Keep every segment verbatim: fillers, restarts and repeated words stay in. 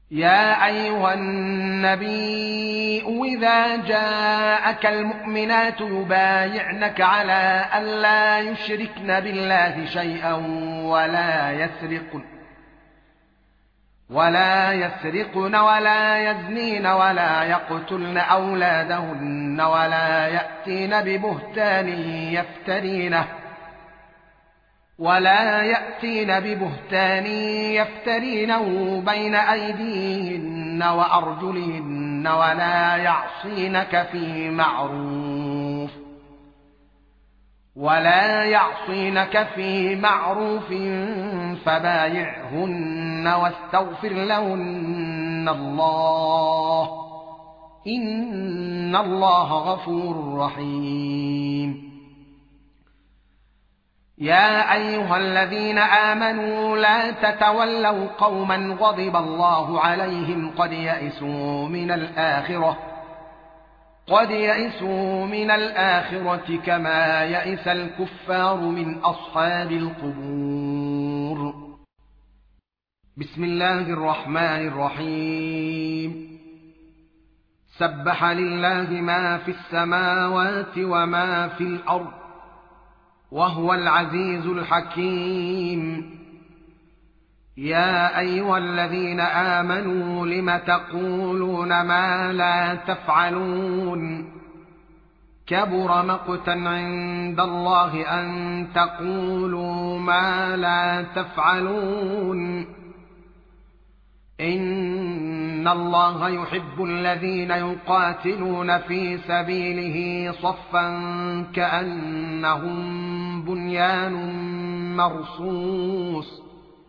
يا أيها النبي إذا جاءك المؤمنات يبايعنك على أن لا يشركن بالله شيئا ولا يسرقن ولا يسرقن ولا يزنين ولا يقتلن أولادهن ولا يأتين ببهتان يفترينه ولا يأتين ببهتان يفترينه بين أيديهن وأرجلهن ولا يعصينك في معروف ولا يعصينك في معروف فبايعهن واستغفر لهن الله إن الله غفور رحيم. يا أيها الذين آمنوا لا تتولوا قوما غضب الله عليهم قد يئسوا من الآخرة قد يئسوا من الآخرة كما يئس الكفار من أصحاب القبور. بسم الله الرحمن الرحيم. سبح لله ما في السماوات وما في الأرض وهو العزيز الحكيم. يا أيها الذين آمنوا لم تقولون ما لا تفعلون كبر مقتا عند الله أن تقولوا ما لا تفعلون إن الله يحب الذين يقاتلون في سبيله صفا كأنهم بنيان مرصوص.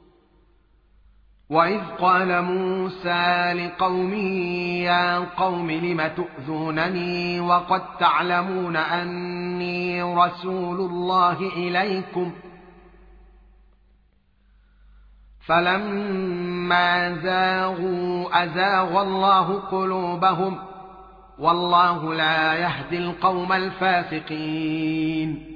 وإذ قال موسى لقومه يا قوم لم تؤذونني وقد تعلمون أني رسول الله إليكم فلما زاغوا أزاغ الله قلوبهم والله لا يهدي القوم الفاسقين.